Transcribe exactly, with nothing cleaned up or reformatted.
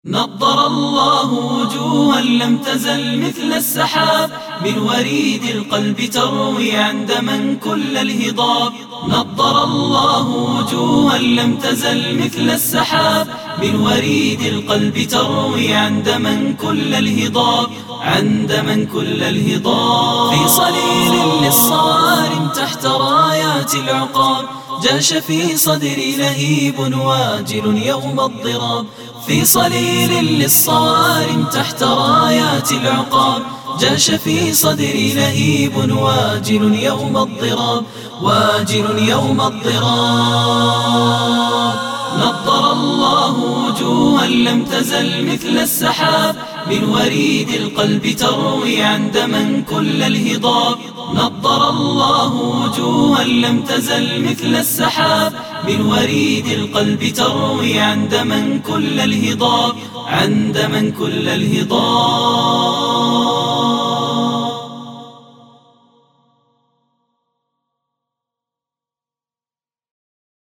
نضر الله وجوها لم تزل مثل السحاب، من وريد القلب تروي عند من كل الهضاب. نضر الله وجوها لم تزل مثل السحاب، من وريد القلب تروي عند من كل الهضاب، عند من كل الهضاب. في صليل للصوارم تحت رايات العقاب، جاش في صدري لهيب واجل يوم الضراب. في صليل للصوارم تحت رايات العقاب، جاش في صدري لهيب واجل يوم الضراب، واجل يوم الضراب. نضر الله وجوها لم تزل مثل السحاب، من وريد القلب تروي عند من كل الهضاب. نضر الله وجوها لم تزل مثل السحاب، من وريد القلب تروي عند من كل الهضاب، عند من كل الهضاب.